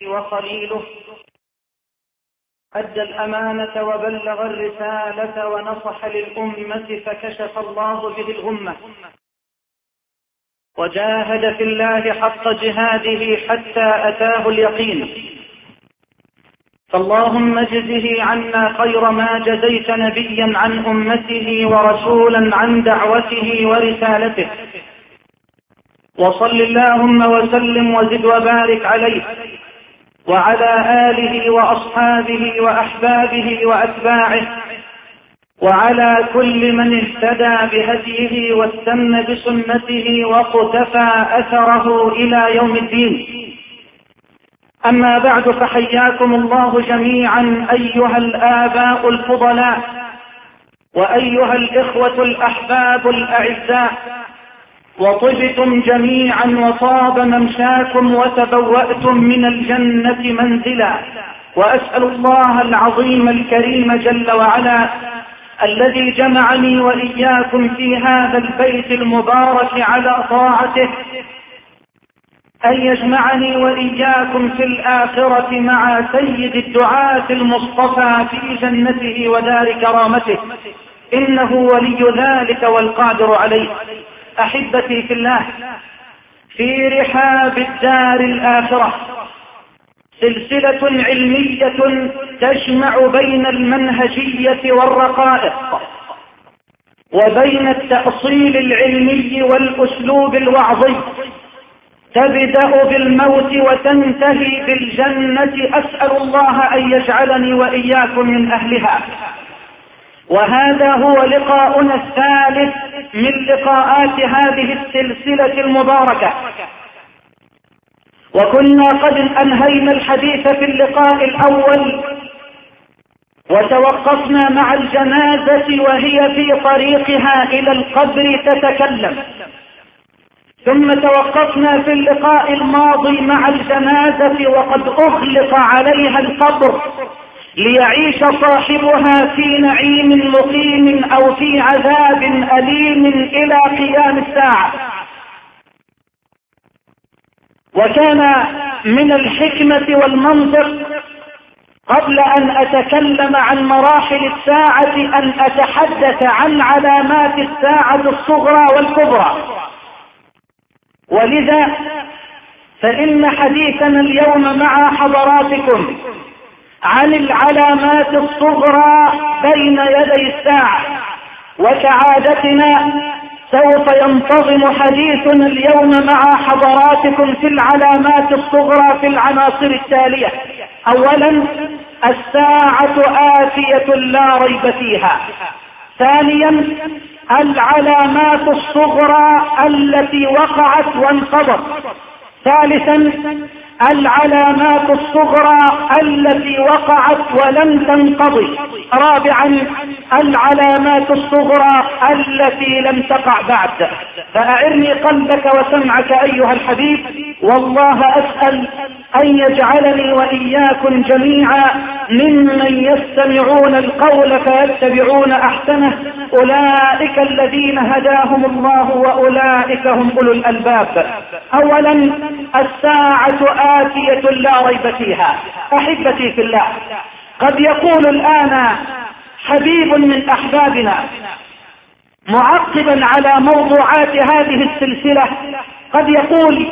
وخليله، أدى الأمانة وبلغ الرسالة ونصح للأمة فكشف الله به الغمة، وجاهد في الله حق جهاده حتى أتاه اليقين. فاللهم اجزه عنا خير ما جزيت نبيا عن أمته ورسولا عن دعوته ورسالته، وصل اللهم وسلم وزد وبارك عليه وعلى آله وأصحابه وأحبابه وأتباعه وعلى كل من اهتدى بهديه واستنى بسنته وقتفى أثره إلى يوم الدين. أما بعد، فحياكم الله جميعا أيها الآباء الفضلاء وأيها الإخوة الأحباب الأعزاء، وطبتم جميعا وطاب ممشاكم وتبوأتم من الجنة منزلا. وأسأل الله العظيم الكريم جل وعلا الذي جمعني وإياكم في هذا البيت المبارك على طاعته أن يجمعني وإياكم في الآخرة مع سيد الدعاة المصطفى في جنته ودار كرامته، إنه ولي ذلك والقادر عليه. أحبتي في الله، في رحاب الدار الآخرة سلسلة علمية تجمع بين المنهجية والرقائق وبين التأصيل العلمي والأسلوب الوعظي، تبدأ بالموت وتنتهي بالجنة. أسأل الله أن يجعلني وإياكم من أهلها. وهذا هو لقاؤنا الثالث من لقاءات هذه السلسلة المباركة، وكنا قد أنهينا الحديث في اللقاء الأول وتوقفنا مع الجنازة وهي في طريقها إلى القبر تتكلم، ثم توقفنا في اللقاء الماضي مع الجنازة وقد أغلق عليها القبر ليعيش صاحبها في نعيم مقيم أو في عذاب أليم إلى قيام الساعة. وكان من الحكمة والمنطق قبل أن أتكلم عن مراحل الساعة أن أتحدث عن علامات الساعة الصغرى والكبرى، ولذا فإن حديثنا اليوم مع حضراتكم عن العلامات الصغرى بين يدي الساعة. وكعادتنا سوف ينتظم حديثنا اليوم مع حضراتكم في العلامات الصغرى في العناصر التالية. أولا، الساعة آتية لا ريب فيها. ثانيا، العلامات الصغرى التي وقعت وانقضت. ثالثا، العلامات الصغرى التي وقعت ولم تنقضي. رابعا، العلامات الصغرى التي لم تقع بعد. فأعرني قلبك وسمعك أيها الحبيب، والله أسأل أن يجعلني وإياكم جميعا ممن يستمعون القول فيتبعون أحسنه، أولئك الذين هداهم الله وأولئك هم أولو الألباب. أولا، الساعة آتية لا ريب فيها. أحبتي في الله، قد يقول الآن حبيب من أحبابنا معقبا على موضوعات هذه السلسلة، قد يقول: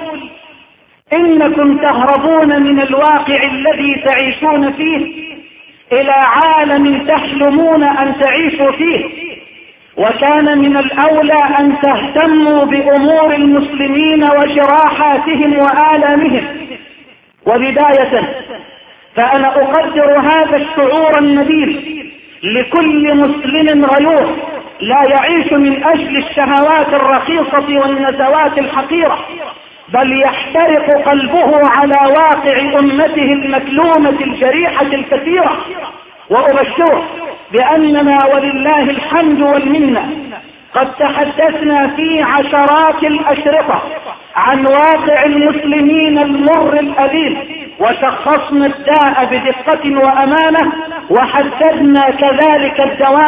إنكم تهربون من الواقع الذي تعيشون فيه إلى عالم تحلمون أن تعيشوا فيه، وكان من الأولى أن تهتموا بأمور المسلمين وجراحاتهم وآلامهم. وبداية فأنا أقدر هذا الشعور النبيل لكل مسلم غيور لا يعيش من أجل الشهوات الرخيصة والنزوات الحقيرة، بل يحترق قلبه على واقع أمته المكلومة الجريحة الكثيرة. وأبشره بأننا ولله الحمد والمنة قد تحدثنا في عشرات الأشرطة عن واقع المسلمين المر الأليم، وشخصنا الداء بدقة وأمانة، وحددنا كذلك الدواء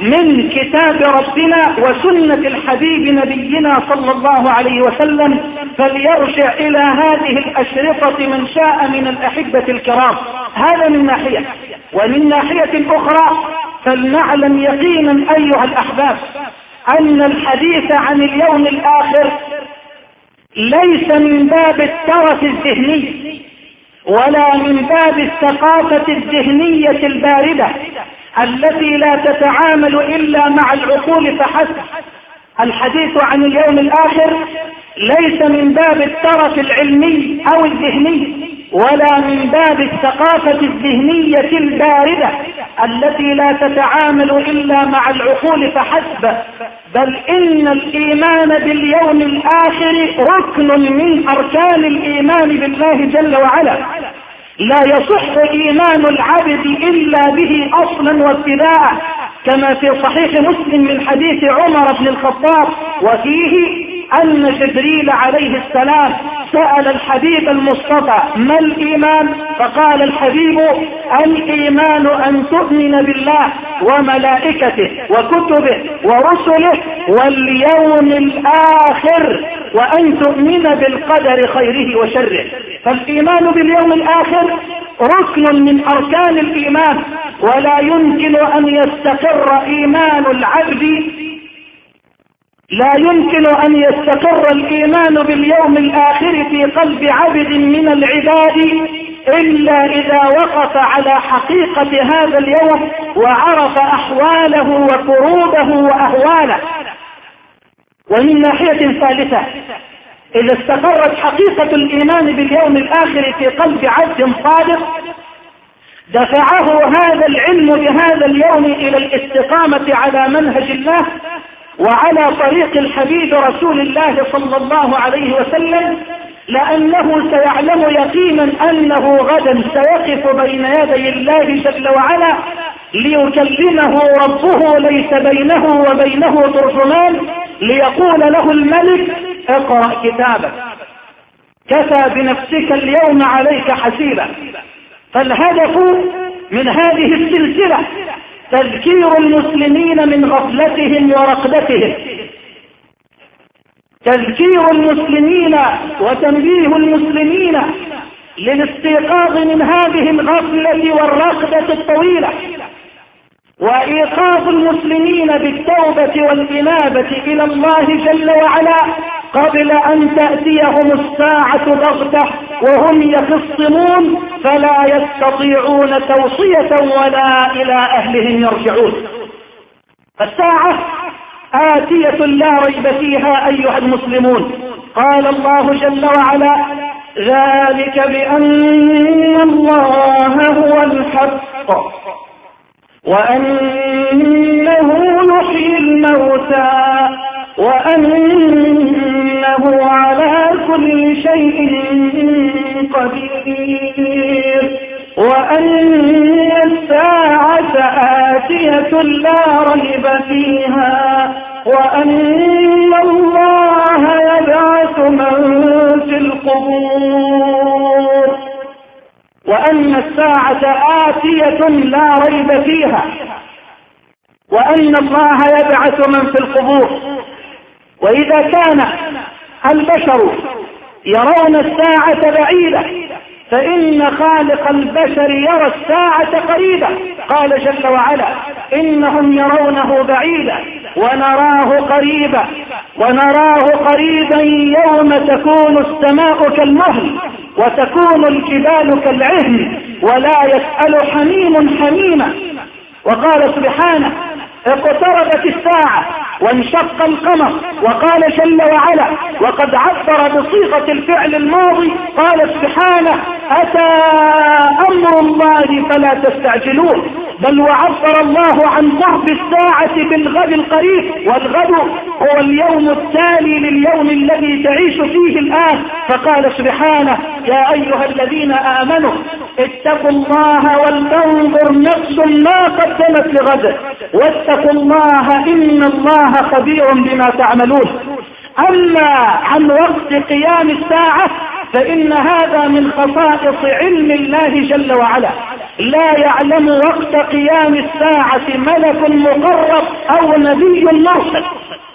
من كتاب ربنا وسنة الحبيب نبينا صلى الله عليه وسلم فليرجع إلى هذه الأشرطة من شاء من الأحبة الكرام. هذا من ناحية. ومن ناحية أخرى فلنعلم يقينا أيها الأحباب أن الحديث عن اليوم الآخر ليس من باب الترف الذهني ولا من باب الثقافة الذهنية الباردة التي لا تتعامل إلا مع العقول فحسب. الحديث عن اليوم الآخر ليس من باب الترف العلمي أو الذهني ولا من باب الثقافة الذهنية الباردة التي لا تتعامل إلا مع العقول فحسب، بل إن الإيمان باليوم الآخر ركن من أركان الإيمان بالله جل وعلا. لا يصح إيمان العبد إلا به أصلا وابتداء، كما في صحيح مسلم من حديث عمر بن الخطاب وفيه أن جبريل عليه السلام سأل الحبيب المصطفى ما الإيمان؟ فقال الحبيب الإيمان أن تؤمن بالله وملائكته وكتبه ورسله واليوم الآخر وأن تؤمن بالقدر خيره وشره. فالإيمان باليوم الآخر ركن من أركان الإيمان، ولا يمكن أن يستقر إيمان العبد، لا يمكن أن يستقر الإيمان باليوم الآخر في قلب عبد من العباد إلا إذا وقف على حقيقة هذا اليوم وعرف أحواله وكروبه وأهواله. ومن ناحية ثالثة، إذا استقرت حقيقة الإيمان باليوم الآخر في قلب عبد صادق دفعه هذا العلم بهذا اليوم إلى الاستقامة على منهج الله وعلى طريق الحبيب رسول الله صلى الله عليه وسلم، لأنه سيعلم يقينا أنه غدا سيقف بين يدي الله جل وعلا ليكلمه ربه ليس بينه وبينه ترجمان، ليقول له الملك اقرأ كتابك كفى بنفسك اليوم عليك حسيبا. فالهدف من هذه السلسلة تذكير المسلمين من غفلتهم ورقدتهم، تذكير المسلمين وتنبيه المسلمين للاستيقاظ من هذه الغفلة والرقدة الطويلة، وإيقاظ المسلمين بالتوبة والإنابة إلى الله جل وعلا قبل أن تأتيهم الساعة بغتة وهم يخصمون فلا يستطيعون توصية ولا إلى أهلهم يرجعون. الساعة آتية لا ريب فيها أيها المسلمون. قال الله جل وعلا ذلك بأن الله هو الحق وأنه يحيي الموتى وأنه على كل شيء قدير وأن الساعة آتية لا ريب فيها وأن الله يبعث من في القبور وأن الساعة آتية لا ريب فيها وأن الله يبعث من في القبور. وإذا كان البشر يرون الساعة بعيدة فإن خالق البشر يرى الساعة قريبة. قال جل وعلا إنهم يرونه بعيدا ونراه قريبا يوم تكون السماء كالمهل وتكون الجبال كالعهن ولا يسأل حميم حميما. وقال سبحانه اقتربت الساعة وانشق القمر. وقال جل وعلا وقد عبر بصيغة الفعل الماضي قال سبحانه أتى أمر الله فلا تستعجلون، بل وعبر الله عن قرب الساعة بالغد القريب، والغد هو اليوم التالي لليوم الذي تعيش فيه الآن. فقال سبحانه يا أيها الذين آمنوا اتقوا الله ولتنظر نفس ما قدمت لغد واتقوا الله إن الله خبير بما تعملون. أما عن وقت قيام الساعة فإن هذا من خصائص علم الله جل وعلا، لا يعلم وقت قيام الساعة ملك مقرب أو نبي مرسل.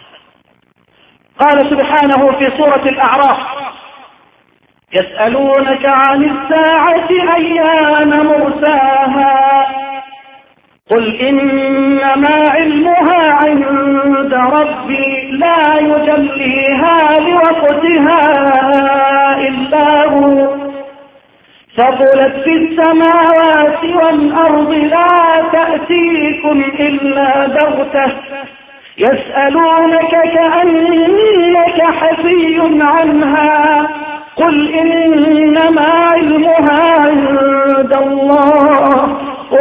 قال سبحانه في سورة الأعراف: يسألونك عن الساعة أيان مرساها قل إنما علمها عند ربي لا يجليها لوقتها إلا هو ثقلت في السماوات والأرض لا تأتيكم إلا بغتة يسألونك كأنك حفي عنها قل إنما علمها عند الله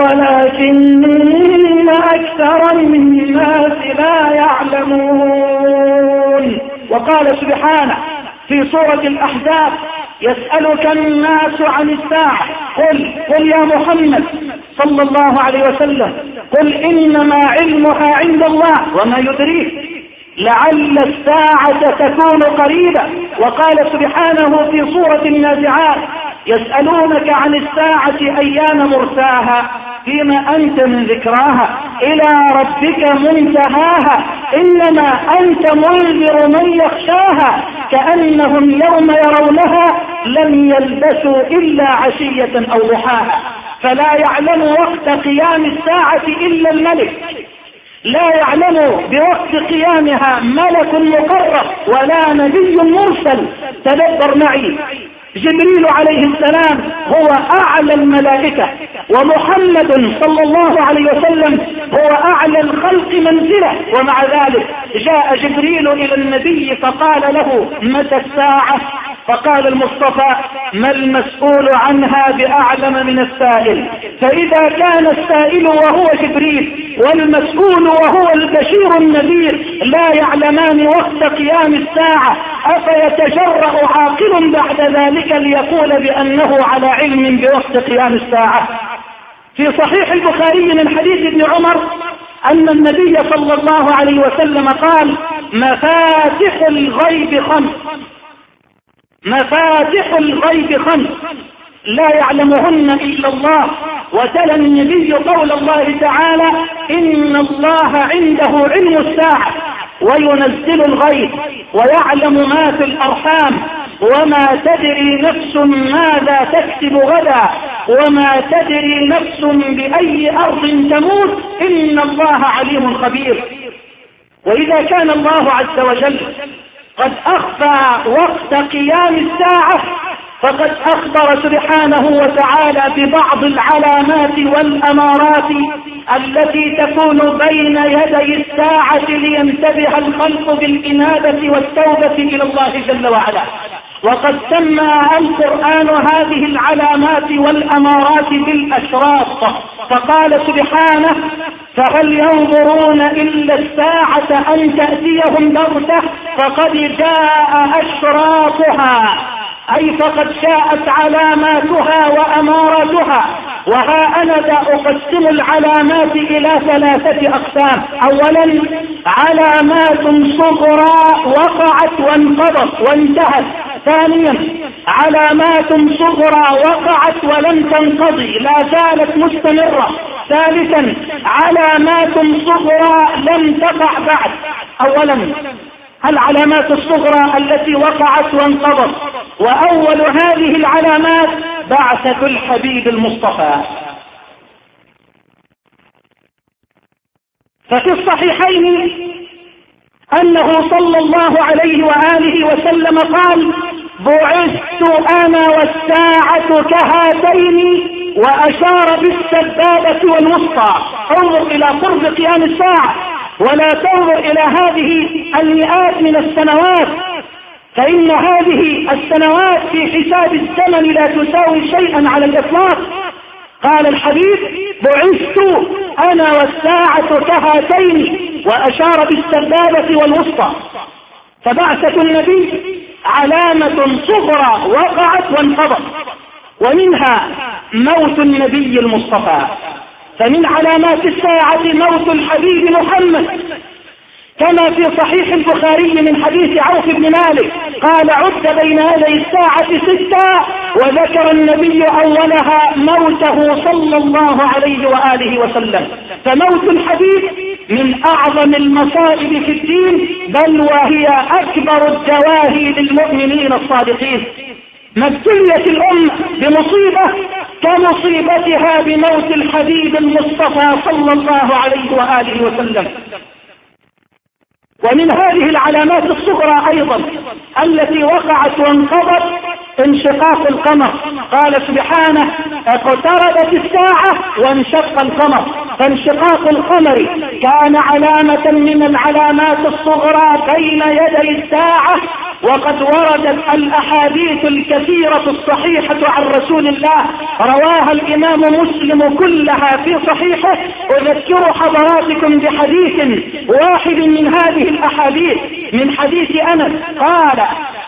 ولكن أكثر الناس لا يعلمون. وقال سبحانه في سورة الأحزاب: يسألك الناس عن الساعة قل يا محمد صلى الله عليه وسلم قل إنما علمها عند الله وما يدريك لعل الساعة تكون قريبة. وقال سبحانه في سورة النازعات: يسألونك عن الساعة أيان مرساها فيما أنت من ذكراها إلى ربك منتهاها إنما أنت منذر من يخشاها كأنهم يوم يرونها لم يلبسوا إلا عشية أو ضحاها. فلا يعلم وقت قيام الساعة إلا الملك، لا يعلم بوقت قيامها ملك مقرب ولا نبي مرسل. تدبر معي، جبريل عليه السلام هو أعلى الملائكة، ومحمد صلى الله عليه وسلم هو أعلى الخلق منزلة، ومع ذلك جاء جبريل إلى النبي فقال له: متى الساعة؟ فقال المصطفى: ما المسؤول عنها بأعلم من السائل. فإذا كان السائل وهو جبريل والمسؤول وهو البشير النذير لا يعلمان وقت قيام الساعة، أفيتجرأ عاقل بعد ذلك ليقول بأنه على علم بوقت قيام الساعة؟ في صحيح البخاري من حديث ابن عمر أن النبي صلى الله عليه وسلم قال: مفاتح الغيب خمس، مفاتح الغيب خمس لا يعلمهن إلا الله. وتلا النبي قول الله تعالى: إن الله عنده علم الساعة وينزل الغيب ويعلم ما في الأرحام وما تدري نفس ماذا تكسب غدا وما تدري نفس بأي أرض تموت إن الله عليم خبير. وإذا كان الله عز وجل قد أخفى وقت قيام الساعة فقد أخبر سبحانه وتعالى ببعض العلامات والأمارات التي تكون بين يدي الساعة لينتبه الخلق بالإنابة والتوبة إلى الله جل وعلا. وقد سمى القرآن هذه العلامات والأمارات بالأشراط، فقال سبحانه: فهل ينظرون إلا الساعة أن تأتيهم بغتة فقد جاء أشراطها، أي فقد جاءت علاماتها وأماراتها. وها أنا ذا أقسم العلامات إلى ثلاثة أقسام: أولا علامات صغرى وقعت وانقضت وانتهت، ثانيا علامات صغرى وقعت ولم تنقضي لا زالت مستمرة، ثالثا علامات صغرى لم تقع بعد. أولا العلامات الصغرى التي وقعت وانقضت، وأول هذه العلامات بعثة الحبيب المصطفى. ففي الصحيحين أنه صلى الله عليه وآله وسلم قال: بعثت أنا والساعة كهاتين، وأشار بالسبابة والوسطى. انظر إلى قرب قيام الساعة ولا تنظر إلى هذه المئات من السنوات، فإن هذه السنوات في حساب الزمن لا تساوي شيئا على الإطلاق. قال الحبيب: بعثت أنا والساعة كهاتين، وأشار بالسبابة والوسطى. فبعثة النبي علامة صغرى وقعت وانقضت، ومنها موت النبي المصطفى. فمن علامات الساعة موت الحبيب محمد، كما في صحيح البخاري من حديث عوف بن مالك قال عد بين يدي الساعة 6 وذكر النبي أولها موته صلى الله عليه وآله وسلم. فموت الحبيب من أعظم المصائب في الدين، بل وهي أكبر الدواهي للمؤمنين الصادقين. ما ابتليت الأمة بمصيبة كمصيبتها بموت الحبيب المصطفى صلى الله عليه وآله وسلم. ومن هذه العلامات الصغرى أيضا التي وقعت وانقضت انشقاق القمر. قال سبحانه اقتربت الساعة وانشق القمر. فانشقاق القمر كان علامة من العلامات الصغرى بين يدي الساعة، وقد وردت الأحاديث الكثيرة الصحيحة عن رسول الله رواها الإمام مسلم كلها في صحيحه. أذكر حضراتكم بحديث واحد من هذه الأحاديث، من حديث أنس قال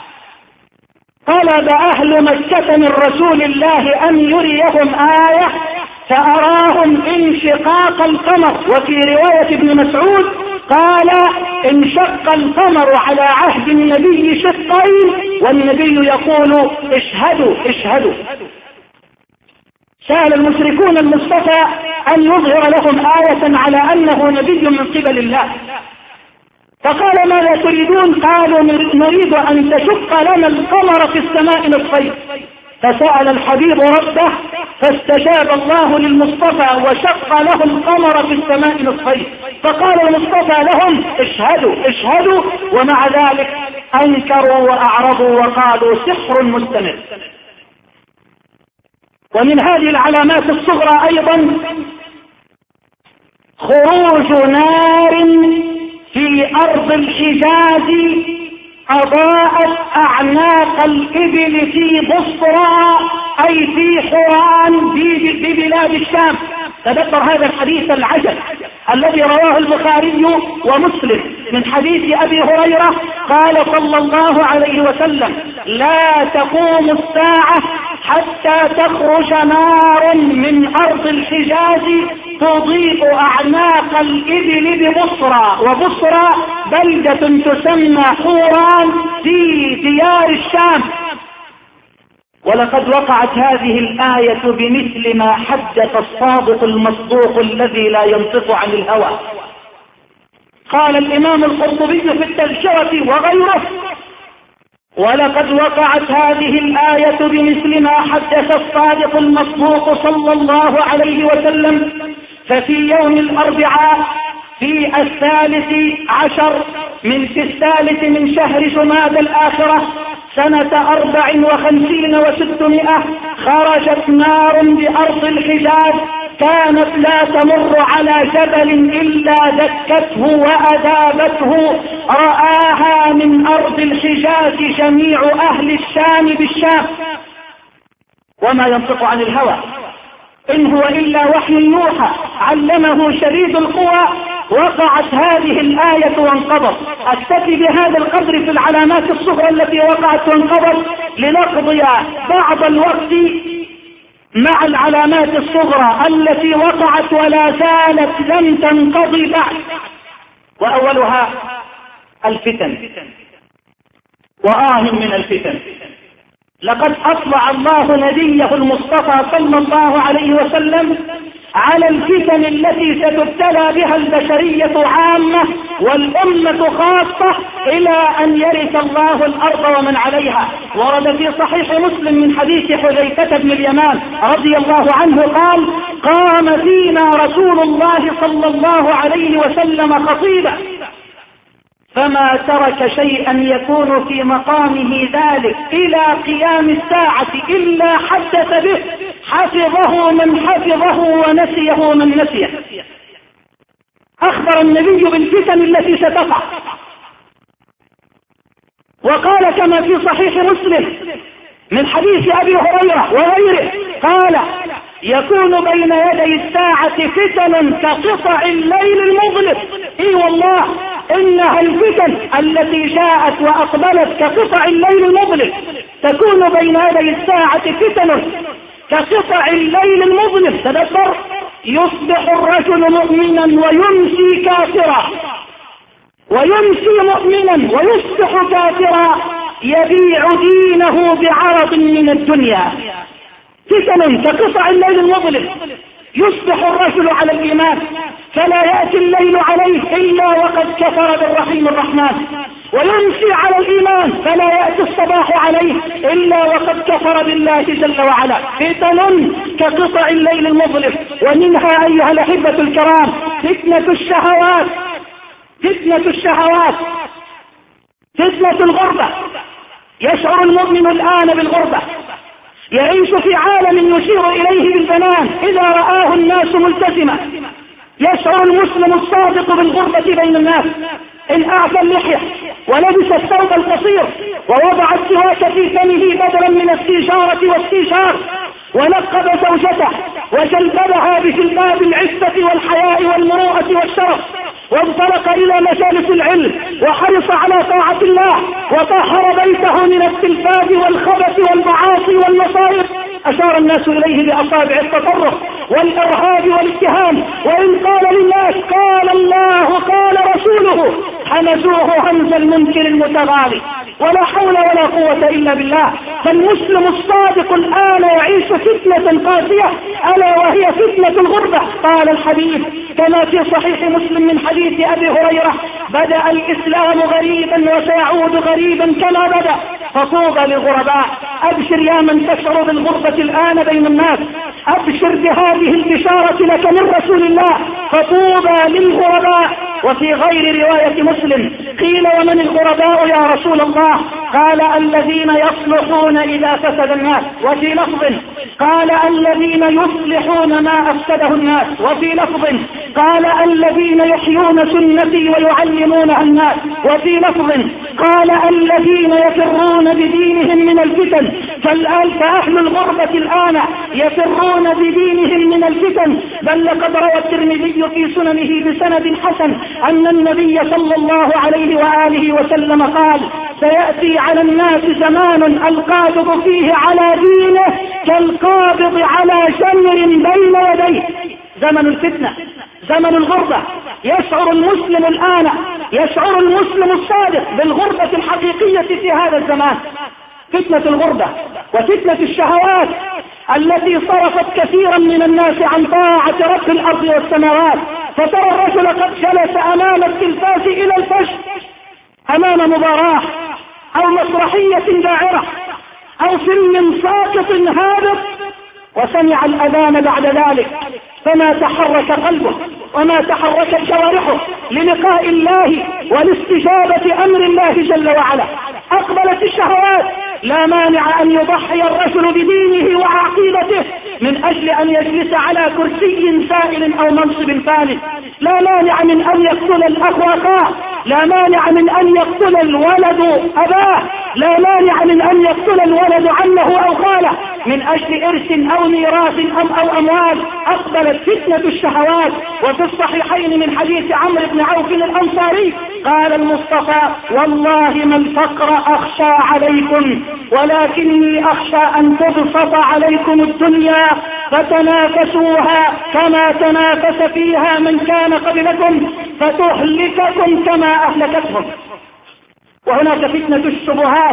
طلب أهل مكة من رسول الله أن يريهم آية فأراهم انشقاق القمر. وفي رواية ابن مسعود قال انشق القمر على عهد النبي شقين والنبي يقول اشهدوا اشهدوا. سأل المشركون المصطفى أن يظهر لهم آية على أنه نبي من قبل الله، فقال ماذا تريدون؟ قالوا نريد أن تشق لنا القمر في السماء نصفين. فسأل الحبيب ربه فاستجاب الله للمصطفى وشق له القمر في السماء نصفين. فقال المصطفى لهم اشهدوا اشهدوا، ومع ذلك أنكروا وأعرضوا وقالوا سحر مستمر. ومن هذه العلامات الصغرى أيضا خروج نار في أرض الحجاز أضاءت أعناق الإبل في بصرى أي في حوران ببلاد الشام. تذكر هذا الحديث العجب الذي رواه البخاري ومسلم من حديث أبي هريرة قال صلى الله عليه وسلم لا تقوم الساعة حتى تخرج نار من أرض الحجاز تضيء أعناق الإبل ببصرى. وبصرى بلدة تسمى حوران في ديار الشام. ولقد وقعت هذه الآية بمثل ما حدث الصادق المصدوق الذي لا ينطق عن الهوى. قال الإمام القرطبي في التذكرة وغيره ولقد وقعت هذه الآية بمثل ما حدث الصادق المصدوق صلى الله عليه وسلم. ففي يوم الأربعاء في 13 من شهر جماد الآخرة سنة 54 و600 خرجت نار بأرض الحجاز كانت لا تمر على جبل إلا دكته وأذابته. رآها من أرض الحجاز جميع أهل الشام بالشام وما ينطق عن الهوى إن هو إلا وحي يوحى علمه شديد القوى. وقعت هذه الآية وانقضت. أكتفي بهذا القدر في العلامات الصغرى التي وقعت وانقضت لنقضي بعض الوقت مع العلامات الصغرى التي وقعت ولا زالت لم تنقضي بعد. وأولها الفتن. من الفتن لقد أطلع الله نبيه المصطفى صلى الله عليه وسلم على الفتن التي ستبتلى بها البشرية عامة والأمة خاصة إلى أن يرث الله الأرض ومن عليها. ورد في صحيح مسلم من حديث حذيفة بن اليمان رضي الله عنه قال قام فينا رسول الله صلى الله عليه وسلم خطيبا فما ترك شيئا يكون في مقامه ذلك إلى قيام الساعة إلا حدث به حفظه من حفظه ونسيه من نسيه. أخبر النبي بالفتن التي ستقع وقال كما في صحيح مسلم من حديث أبي هريرة وغيره قال يكون بين يدي الساعة فتن كقطع الليل المظلم. اي والله انها الفتن التي جاءت واقبلت كقطع الليل المظلم. تكون بين يدي الساعة فتن كقطع الليل المظلم. تدبر يصبح الرجل مؤمنا ويمسي كافرا ويمسي مؤمنا ويصبح كافرا يبيع دينه بعرض من الدنيا. فتن كقطع الليل المظلم، يصبح الرجل على الإيمان فلا يأتي الليل عليه إلا وقد كفر بالرحيم الرحمن، ويمسي على الإيمان فلا يأتي الصباح عليه إلا وقد كفر بالله جل وعلا. فتن كقطع الليل المظلم. ومنها أيها الأحبة الكرام فتنة الشهوات، فتنة الغربة. يشعر المؤمن الآن بالغربة، يعيش في عالم يشير إليه بالبنان إذا رآه الناس ملتزما. يشعر المسلم الصادق بالغربة بين الناس إن أعفى اللحية ولبس الثوب القصير ووضع السواك في فمه بدلا من السيجارة والسيجار، ونقب زوجته وجلببها بجلباب العفة والحياء والمروءة والشرف، وانطلق إلى مجالس العلم وحرص على طاعة الله وطهر بيته من التلفاز والخبث والمعاصي والمصائب. أشار الناس إليه بأصابع التطرف والإرهاب والاتهام، وإن قال للناس قال الله قال رسوله حمزوه همز المنكر المتغالي. ولا حول ولا قوة إلا بالله. فالمسلم الصادق الآن يعيش فتنة قاسية ألا وهي فتنة الغربة. قال الحديث كما في صحيح مسلم من حديث أبي هريرة: بدأ الإسلام غريبا وسيعود غريبا كما بدأ، فطوبى للغرباء. أبشر يا من تشعر بالغربة الآن بين الناس، أبشر بهذه البشارة لك من رسول الله، فطوبى للغرباء. وفي غير رواية مسلم قيل: ومن الغرباء يا رسول الله؟ قال: الذين يصلحون إذا فسد الناس. وفي لفظ قال: الذين يصلحون ما أفسده الناس. وفي لفظ قال: الذين يحيون سنتي ويعلمونها الناس. وفي لفظ قال: الذين يفرون بدينهم من الفتن. فأهل الغربة الآن يفرون بدينهم من الفتن. بل لقد روى الترمذي في سننه بسند حسن أن النبي صلى الله عليه وآله وسلم قال: سيأتي على الناس زمان القابض فيه على دينه كالقابض على جمر بين يديه. زمن الفتنة، زمن الغربة. يشعر المسلم الآن، يشعر المسلم الصادق بالغربة الحقيقية في هذا الزمان. فتنة الغربة وفتنة الشهوات التي صرفت كثيرا من الناس عن طاعة رب الأرض والسماوات. فترى الرجل قد جلس أمام التلفاز إلى الفجر، أمام مباراة أو مسرحية داعرة أو فيلم ساقط هابط، وسمع الأذان بعد ذلك فما تحرك قلبه وما تحركت جوارحه للقاء الله ولاستجابة أمر الله جل وعلا. أقبلت الشهوات. لا مانع أن يضحي الرجل بدينه وعقيدته من أجل أن يجلس على كرسي سائل أو منصب فانٍ. لا مانع من أن يقتل الأخ أخاه، لا مانع من أن يقتل الولد أباه، لا مانع من أن يقتل الولد عمه أو خاله من أجل إرث أو ميراث أو أموال. أقبلت فتنة الشهوات. وفي الصحيحين من حديث عمرو بن عوف الأنصاري قال المصطفى: والله ما الفقر أخشى عليكم ولكني أخشى أن تبسط عليكم الدنيا فتنافسوها كما تنافس فيها من كان قبلكم فتهلككم كما أهلكتهم. وهناك فتنة الشبهات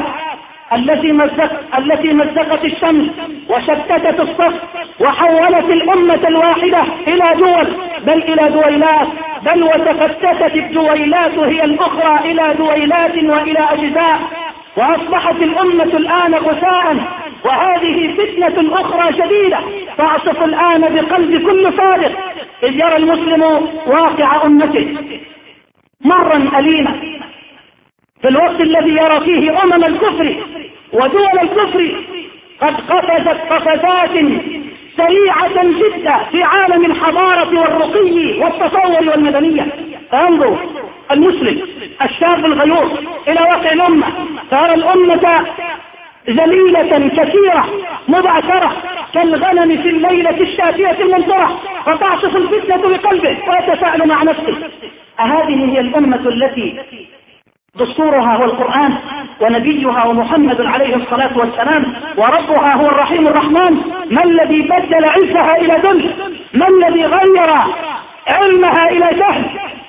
التي مزقت الشمس وشتتت الصف وحولت الأمة الواحدة إلى دول، بل إلى دويلات، بل وتفتتت الدويلات هي الأخرى إلى دويلات وإلى أجزاء، وأصبحت الأمة الآن غثاء. وهذه فتنة أخرى شديدة تعصف الآن بقلب كل صادق إذ يرى المسلم واقع أمته مرا أليما في الوقت الذي يرى فيه الكفر ودول الكفر قد قفزت قفزات سريعة جدا في عالم الحضارة والرقي والتصور والمدنية. فانظر المسلم الشاب الغيور إلى واقع الأمة، ترى الأمة ذليلة كثيرة مبعثرة كالغنم في الليلة الشاتية المنصرة، فتعصف الفتنة بقلبه ويتساءل مع نفسه: أهذه هي الأمة التي دستورها هو القرآن ونبيها ومحمد عليه الصلاة والسلام وربها هو الرحيم الرحمن؟ ما الذي بدل عزها إلى ذل؟ ما الذي غير علمها إلى جهل؟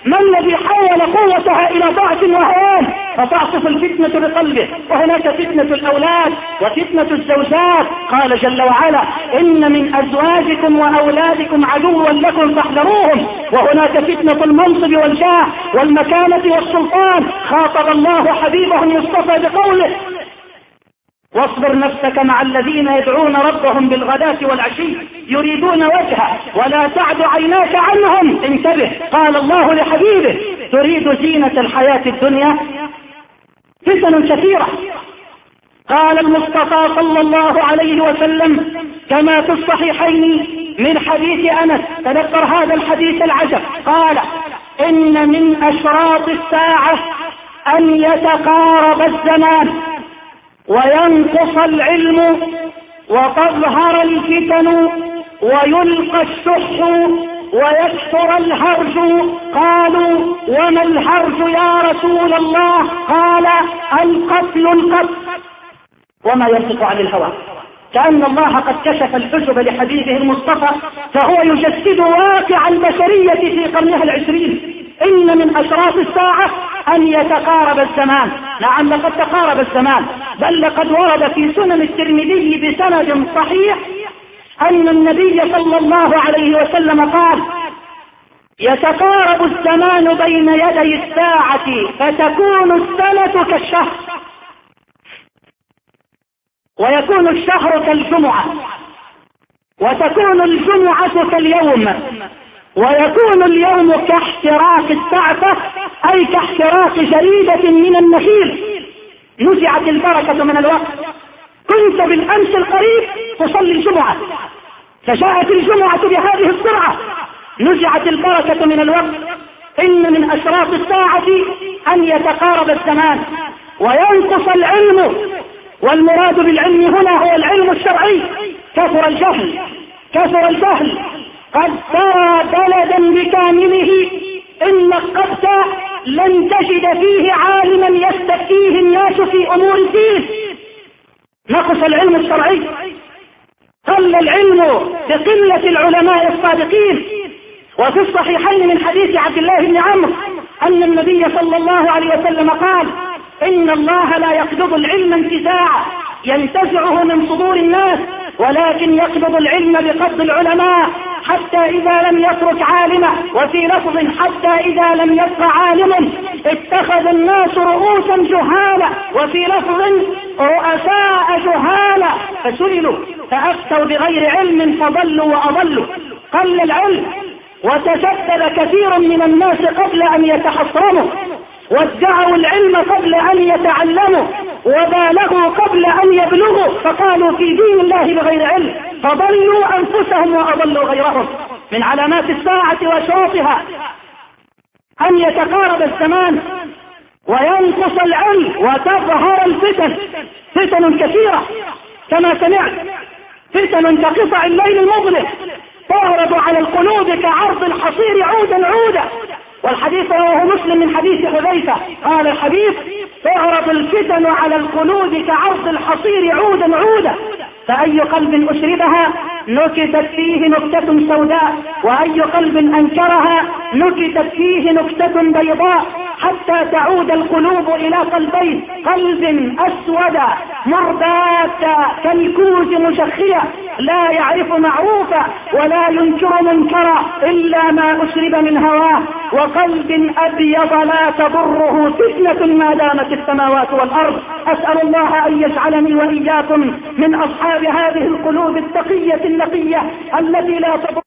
ما الذي حول قوتها إلى ضعف وهوان فتعصف الفتنة بقلبه؟ وهناك فتنة الأولاد وفتنة الزوجات. قال جل وعلا: إن من أزواجكم وأولادكم عدوا لكم فاحذروهم. وهناك فتنة المنصب والجاه والمكانة والسلطان. خاطب الله حبيبه المصطفى بقوله: واصبر نفسك مع الذين يدعون ربهم بالغداة والعشي يريدون وجهه ولا تعد عيناك عنهم. انتبه، قال الله لحبيبه: تريد زينة الحياة الدنيا؟ فتن كثيرة. قال المصطفى صلى الله عليه وسلم كما في الصحيحين من حديث أنس، تذكر هذا الحديث العجب، قال: إن من أشراط الساعة أن يتقارب الزمان وينقص العلم وتظهر الفتن ويلقى الشح ويكثر الهرج. قالوا: وما الهرج يا رسول الله؟ قال: القتل. وما ينطق عن الهوى. كأن الله قد كشف الحجب لحبيبه المصطفى، فهو يجسد واقع البشرية في قرنها العشرين. إن من أشراط الساعة أن يتقارب الزمان. نعم، لقد تقارب الزمان، بل لقد ورد في سنن الترمذي بسند صحيح أن النبي صلى الله عليه وسلم قال: يتقارب الزمان بين يدي الساعة فتكون السنة كالشهر، ويكون الشهر كالجمعة، وتكون الجمعة كاليوم، ويكون اليوم كاحتراق السعفة، أي كاحتراق جريدة من النخيل. نزعت البركة من الوقت. كنت بالأمس القريب تصلي الجمعة، فجاءت الجمعة بهذه السرعة، نزعت البركة من الوقت. إن من أشراط الساعة أن يتقارب الزمان وينقص العلم، والمراد بالعلم هنا هو العلم الشرعي. كثر الجهل، كثر الجهل. قد ترى بلدا بكامله إن قد لن تجد فيه عالما يستفتيه الناس في أمور الدين. نقص العلم الشرعي، قل العلم بقلة العلماء الصادقين. وفي الصحيحين من حديث عبد الله بن عمرو أن النبي صلى الله عليه وسلم قال: إن الله لا يقبض العلم انتزاعا ينتزعه من صدور الناس، ولكن يقبض العلم بقبض العلماء حتى إذا لم يترك عالما. وفي لفظ: حتى إذا لم يبق عالم اتخذ الناس رؤوسا جهالا، وفي لفظ: رؤساء جهالا، فسئلوا فأفتوا بغير علم فضلوا وأضلوا. قل العلم، وتشدد كثير من الناس قبل أن يتحصروا، وادعوا العلم قبل أن يتعلموا، وبالغوا قبل أن يبلغوا، فقالوا في دين الله بغير علم، فضلوا أنفسهم وأضلوا غيرهم. من علامات الساعة وأشراطها أن يتقارب الزمان وينقص العلم وتظهر الفتن. فتن كثيرة كما سمعت، فتن كقطع الليل المظلم تعرض على القلوب كعرض الحصير عودا عودا. والحديث رواه مسلم من حديث حذيفة قال الحبيب: تعرض الفتن على القلوب كعرض الحصير عودا عودا، فأي قلب أشربها نكتت فيه نكتة سوداء، وأي قلب أنكرها نكتت فيه نكتة بيضاء، حتى تعود القلوب إلى قلبين: قلب أسود مرباتا كالكوز مشخية لا يعرف معروفا ولا ينكر منكرا إلا ما أشرب من هواه، وقلب أبيض لا تضره فتنة ما دامت السماوات والأرض. أسأل الله أن يجعلني وإياكم من أصحاب هذه القلوب التقية النقية التي لا تضر.